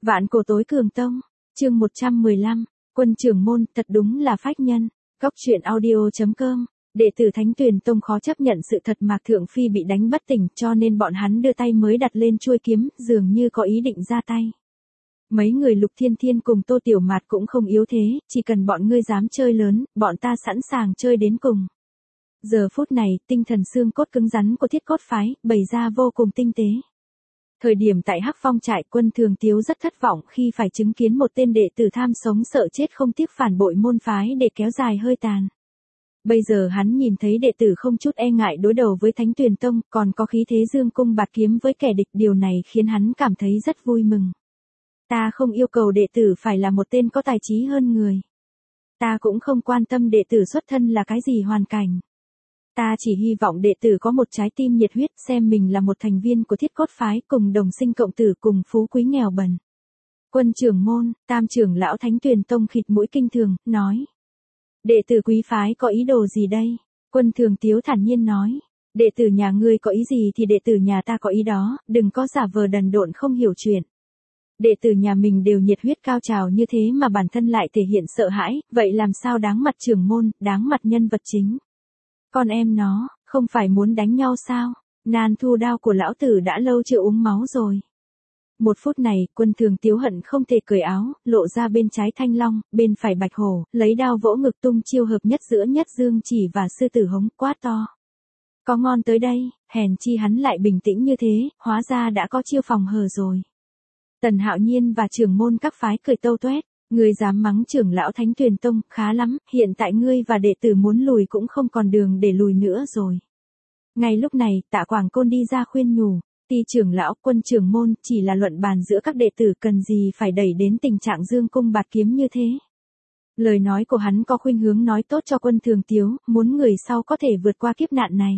Vạn cổ tối cường tông, chương 115, quân trưởng môn thật đúng là phách nhân, góc truyện audio.com. Đệ tử Thánh Tuyền Tông khó chấp nhận sự thật Mạc Thượng Phi bị đánh bất tỉnh cho nên bọn hắn đưa tay mới đặt lên chuôi kiếm, dường như có ý định ra tay. Mấy người Lục Thiên Thiên cùng Tô Tiểu Mạt cũng không yếu thế, chỉ cần bọn ngươi dám chơi lớn, bọn ta sẵn sàng chơi đến cùng. Giờ phút này, tinh thần xương cốt cứng rắn của Thiết Cốt phái, bày ra vô cùng tinh tế. Thời điểm tại Hắc Phong trại, Quân Thường Tiếu rất thất vọng khi phải chứng kiến một tên đệ tử tham sống sợ chết không tiếc phản bội môn phái để kéo dài hơi tàn. Bây giờ hắn nhìn thấy đệ tử không chút e ngại đối đầu với Thánh Tuyền Tông, còn có khí thế dương cung bạt kiếm với kẻ địch, điều này khiến hắn cảm thấy rất vui mừng. Ta không yêu cầu đệ tử phải là một tên có tài trí hơn người. Ta cũng không quan tâm đệ tử xuất thân là cái gì hoàn cảnh. Ta chỉ hy vọng đệ tử có một trái tim nhiệt huyết, xem mình là một thành viên của Thiết Cốt phái, cùng đồng sinh cộng tử, cùng phú quý nghèo bần. Quân trưởng môn, Tam trưởng lão Thánh Tuyền Tông khịt mũi kinh thường, nói. Đệ tử quý phái có ý đồ gì đây? Quân Thường Tiếu thản nhiên nói. Đệ tử nhà ngươi có ý gì thì đệ tử nhà ta có ý đó, đừng có giả vờ đần độn không hiểu chuyện. Đệ tử nhà mình đều nhiệt huyết cao trào như thế mà bản thân lại thể hiện sợ hãi, vậy làm sao đáng mặt trưởng môn, đáng mặt nhân vật chính? Con em nó, không phải muốn đánh nhau sao? Nan thu đao của lão tử đã lâu chưa uống máu rồi. Một phút này, Quân Thường Tiếu hận không thể cởi áo, lộ ra bên trái thanh long, bên phải bạch hổ, lấy đao vỗ ngực tung chiêu hợp nhất giữa Nhất Dương Chỉ và Sư Tử Hống, quát to. Có ngon tới đây, hèn chi hắn lại bình tĩnh như thế, hóa ra đã có chiêu phòng hờ rồi. Tần Hạo Nhiên và trưởng môn các phái cười tâu tuét. Ngươi dám mắng trưởng lão Thánh Tuyền Tông, khá lắm, hiện tại ngươi và đệ tử muốn lùi cũng không còn đường để lùi nữa rồi. Ngay lúc này, Tạ Quảng Côn đi ra khuyên nhủ, Ti trưởng lão, Quân trưởng môn, chỉ là luận bàn giữa các đệ tử, cần gì phải đẩy đến tình trạng dương cung bạt kiếm như thế. Lời nói của hắn có khuynh hướng nói tốt cho Quân Thường Tiếu, muốn người sau có thể vượt qua kiếp nạn này.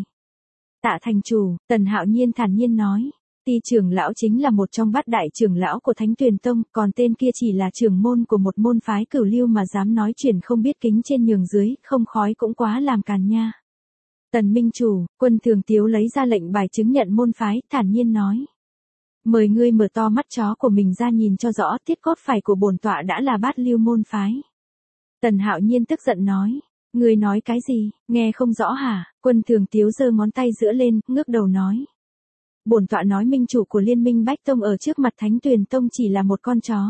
Tạ thành chủ, Tần Hạo Nhiên thản nhiên nói. Ti trưởng lão chính là một trong bát đại trưởng lão của Thánh Tuyền Tông, còn tên kia chỉ là trưởng môn của một môn phái cửu lưu mà dám nói chuyện không biết kính trên nhường dưới, không khói cũng quá làm càn nha. Tần minh chủ, Quân Thường Tiếu lấy ra lệnh bài chứng nhận môn phái, thản nhiên nói. Mời ngươi mở to mắt chó của mình ra nhìn cho rõ, Thiết Cốt phái của bổn tọa đã là bát lưu môn phái. Tần Hạo Nhiên tức giận nói. Ngươi nói cái gì, nghe không rõ hả? Quân Thường Tiếu giơ ngón tay giữa lên, ngước đầu nói. Bổn tọa nói minh chủ của Liên Minh Bách Tông ở trước mặt Thánh Tuyền Tông chỉ là một con chó.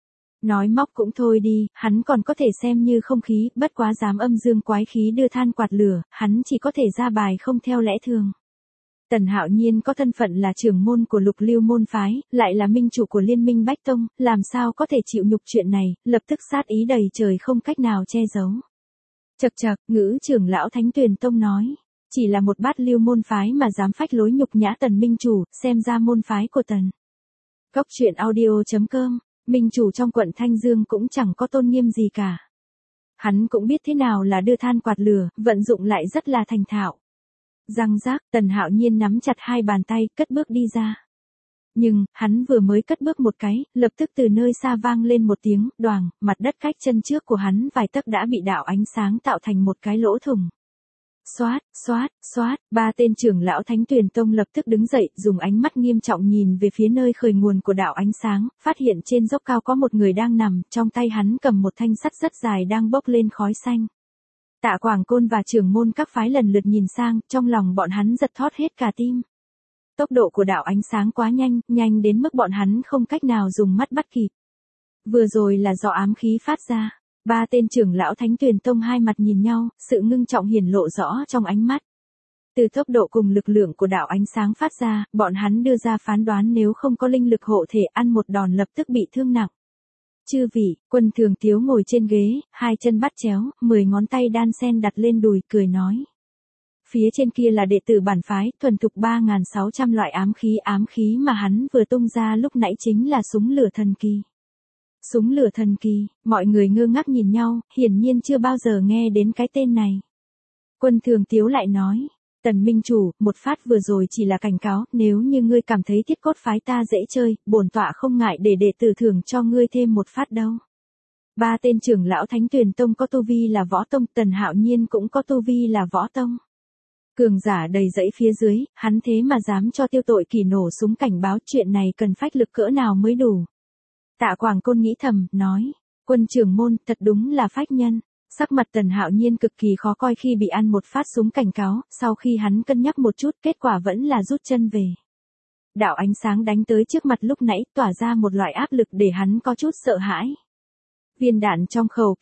Nói móc cũng thôi đi, hắn còn có thể xem như không khí, bất quá dám âm dương quái khí đưa than quạt lửa, hắn chỉ có thể ra bài không theo lẽ thường. Tần Hạo Nhiên có thân phận là trưởng môn của Lục Lưu môn phái, lại là minh chủ của Liên Minh Bách Tông, làm sao có thể chịu nhục chuyện này, lập tức sát ý đầy trời không cách nào che giấu. Chậc chậc, ngữ trưởng lão Thánh Tuyền Tông nói. Chỉ là một bát lưu môn phái mà dám phách lối nhục nhã Tần minh chủ, xem ra môn phái của Tần. Góc truyện audio.com, minh chủ trong quận Thanh Dương cũng chẳng có tôn nghiêm gì cả. Hắn cũng biết thế nào là đưa than quạt lửa, vận dụng lại rất là thành thạo. Răng rác, Tần Hạo Nhiên nắm chặt hai bàn tay, cất bước đi ra. Nhưng, hắn vừa mới cất bước một cái, lập tức từ nơi xa vang lên một tiếng, đoàng, mặt đất cách chân trước của hắn vài tấc đã bị đạo ánh sáng tạo thành một cái lỗ thủng. Xoát, xoát, xoát, ba tên trưởng lão Thánh Tuyền Tông lập tức đứng dậy, dùng ánh mắt nghiêm trọng nhìn về phía nơi khởi nguồn của đạo ánh sáng, phát hiện trên dốc cao có một người đang nằm, trong tay hắn cầm một thanh sắt rất dài đang bốc lên khói xanh. Tạ Quảng Côn và trưởng môn các phái lần lượt nhìn sang, trong lòng bọn hắn giật thót hết cả tim. Tốc độ của đạo ánh sáng quá nhanh, nhanh đến mức bọn hắn không cách nào dùng mắt bắt kịp. Vừa rồi là do ám khí phát ra. Ba tên trưởng lão Thánh Tuyền Tông hai mặt nhìn nhau, sự ngưng trọng hiển lộ rõ trong ánh mắt. Từ tốc độ cùng lực lượng của đạo ánh sáng phát ra, bọn hắn đưa ra phán đoán nếu không có linh lực hộ thể ăn một đòn lập tức bị thương nặng. Chư vị, Quân Thường Tiếu ngồi trên ghế, hai chân bắt chéo, 10 ngón tay đan sen đặt lên đùi, cười nói. Phía trên kia là đệ tử bản phái, thuần thục 3.600 loại ám khí mà hắn vừa tung ra lúc nãy chính là súng lửa thần kỳ. Súng lửa thần kỳ, mọi người ngơ ngác nhìn nhau, hiển nhiên chưa bao giờ nghe đến cái tên này. Quân Thường Tiếu lại nói, Tần minh chủ, một phát vừa rồi chỉ là cảnh cáo, nếu như ngươi cảm thấy Thiết Cốt phái ta dễ chơi, bổn tọa không ngại để đệ tử thưởng cho ngươi thêm một phát đâu. Ba tên trưởng lão Thánh Tuyền Tông có tu vi là võ tông, Tần Hạo Nhiên cũng có tu vi là võ tông. Cường giả đầy dẫy phía dưới, hắn thế mà dám cho tiêu tội kỳ nổ súng cảnh báo, chuyện này cần phách lực cỡ nào mới đủ. Tạ Quảng Côn nghĩ thầm, nói, quân trưởng môn thật đúng là phách nhân. Sắc mặt Tần Hạo Nhiên cực kỳ khó coi khi bị ăn một phát súng cảnh cáo, sau khi hắn cân nhắc một chút kết quả vẫn là rút chân về. Đạo ánh sáng đánh tới trước mặt lúc nãy tỏa ra một loại áp lực để hắn có chút sợ hãi. Viên đạn trong khẩu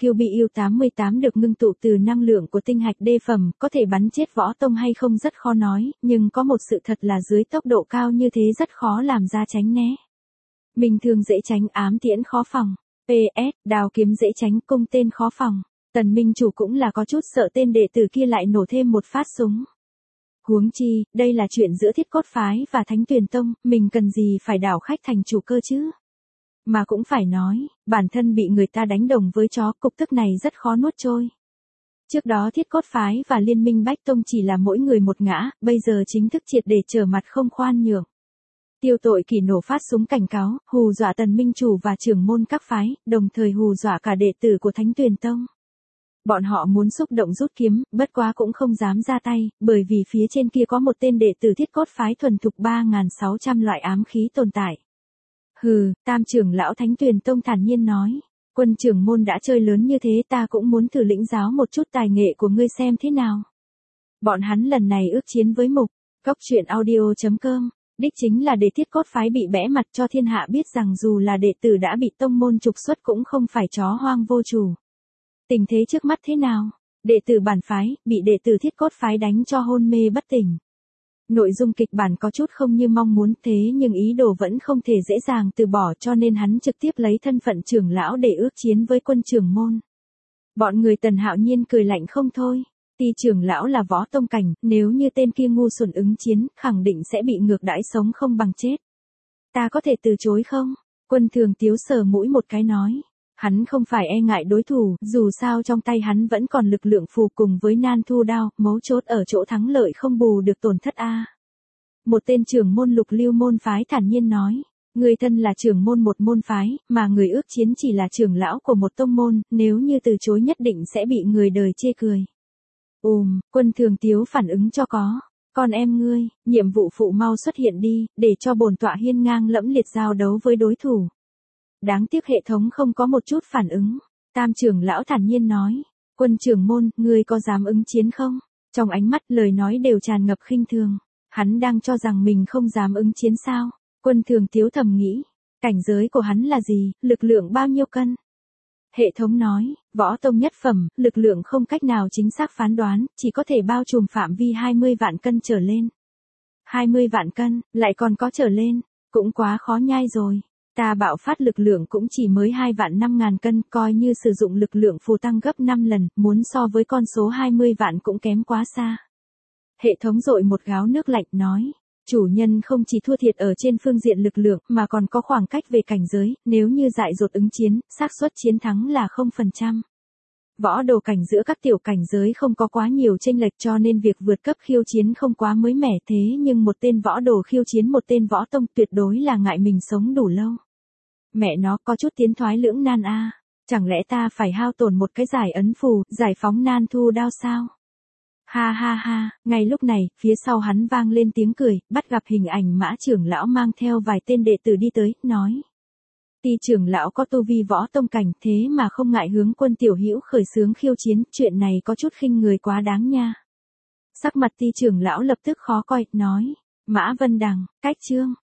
QBU-88 được ngưng tụ từ năng lượng của tinh hạch đê phẩm, có thể bắn chết võ tông hay không rất khó nói, nhưng có một sự thật là dưới tốc độ cao như thế rất khó làm ra tránh né. Bình thường dễ tránh, ám tiễn khó phòng. PS, đào kiếm dễ tránh, cung tên khó phòng. Tần Minh Chủ cũng là có chút sợ tên đệ tử kia lại nổ thêm một phát súng. Huống chi, đây là chuyện giữa Thiết Cốt Phái và Thánh Tuyền Tông, mình cần gì phải đảo khách thành chủ cơ chứ? Mà cũng phải nói, bản thân bị người ta đánh đồng với chó, cục tức này rất khó nuốt trôi. Trước đó Thiết Cốt Phái và Liên minh Bách Tông chỉ là mỗi người một ngã, bây giờ chính thức triệt để trở mặt không khoan nhượng. Tiêu Tội Kỷ nổ phát súng cảnh cáo, hù dọa Tần Minh Chủ và trưởng môn các phái, đồng thời hù dọa cả đệ tử của Thánh Tuyền Tông. Bọn họ muốn xúc động rút kiếm, bất quá cũng không dám ra tay, bởi vì phía trên kia có một tên đệ tử Thiết Cốt Phái thuần thục 3.600 loại ám khí tồn tại. Hừ, Tam trưởng lão Thánh Tuyền Tông thản nhiên nói, quân trưởng môn đã chơi lớn như thế ta cũng muốn thử lĩnh giáo một chút tài nghệ của ngươi xem thế nào. Bọn hắn lần này ước chiến với mục, Cốc Truyện Audio.com, đích chính là để Thiết Cốt Phái bị bẽ mặt cho thiên hạ biết rằng dù là đệ tử đã bị tông môn trục xuất cũng không phải chó hoang vô chủ. Tình thế trước mắt thế nào? Đệ tử bản phái, bị đệ tử Thiết Cốt Phái đánh cho hôn mê bất tỉnh. Nội dung kịch bản có chút không như mong muốn thế nhưng ý đồ vẫn không thể dễ dàng từ bỏ cho nên hắn trực tiếp lấy thân phận trưởng lão để ước chiến với quân trưởng môn. Bọn người Tần Hạo Nhiên cười lạnh không thôi. Ti trưởng lão là võ tông cảnh, nếu như tên kia ngu xuẩn ứng chiến, khẳng định sẽ bị ngược đãi sống không bằng chết. Ta có thể từ chối không? Quân Thường Tiếu sờ mũi một cái nói. Hắn không phải e ngại đối thủ, dù sao trong tay hắn vẫn còn lực lượng phù cùng với nan thu đao, mấu chốt ở chỗ thắng lợi không bù được tổn thất a. Một tên trưởng môn Lục Lưu môn phái thản nhiên nói, người thân là trưởng môn một môn phái, mà người ước chiến chỉ là trưởng lão của một tông môn, nếu như từ chối nhất định sẽ bị người đời chê cười. Quân Thường Tiếu phản ứng cho có. Con em ngươi, nhiệm vụ phụ mau xuất hiện đi, để cho bổn tọa hiên ngang lẫm liệt giao đấu với đối thủ. Đáng tiếc hệ thống không có một chút phản ứng. Tam trưởng lão thản nhiên nói, quân trưởng môn, ngươi có dám ứng chiến không? Trong ánh mắt lời nói đều tràn ngập khinh thường. Hắn đang cho rằng mình không dám ứng chiến sao? Quân Thường Tiếu thầm nghĩ, cảnh giới của hắn là gì, lực lượng bao nhiêu cân? Hệ thống nói, võ tông nhất phẩm, lực lượng không cách nào chính xác phán đoán, chỉ có thể bao trùm phạm vi 20 vạn cân trở lên. 20 vạn cân, lại còn có trở lên, cũng quá khó nhai rồi. Ta bạo phát lực lượng cũng chỉ mới 2 vạn 5.000 cân, coi như sử dụng lực lượng phù tăng gấp 5 lần, muốn so với con số 20 vạn cũng kém quá xa. Hệ thống dội một gáo nước lạnh nói, chủ nhân không chỉ thua thiệt ở trên phương diện lực lượng mà còn có khoảng cách về cảnh giới, nếu như dại dột ứng chiến, xác suất chiến thắng là 0%. Võ đồ cảnh giữa các tiểu cảnh giới không có quá nhiều chênh lệch cho nên việc vượt cấp khiêu chiến không quá mới mẻ thế nhưng một tên võ đồ khiêu chiến một tên võ tông tuyệt đối là ngại mình sống đủ lâu. Mẹ nó có chút tiến thoái lưỡng nan a. Chẳng lẽ ta phải hao tổn một cái giải ấn phù, giải phóng nan thu đao sao? Ha ha ha, ngay lúc này, phía sau hắn vang lên tiếng cười, bắt gặp hình ảnh Mã trưởng lão mang theo vài tên đệ tử đi tới, nói. Ti trưởng lão có tu vi võ tông cảnh thế mà không ngại hướng quân tiểu hữu khởi xướng khiêu chiến, chuyện này có chút khinh người quá đáng nha. Sắc mặt Ti trưởng lão lập tức khó coi, nói. Mã Vân Đằng, cách chương.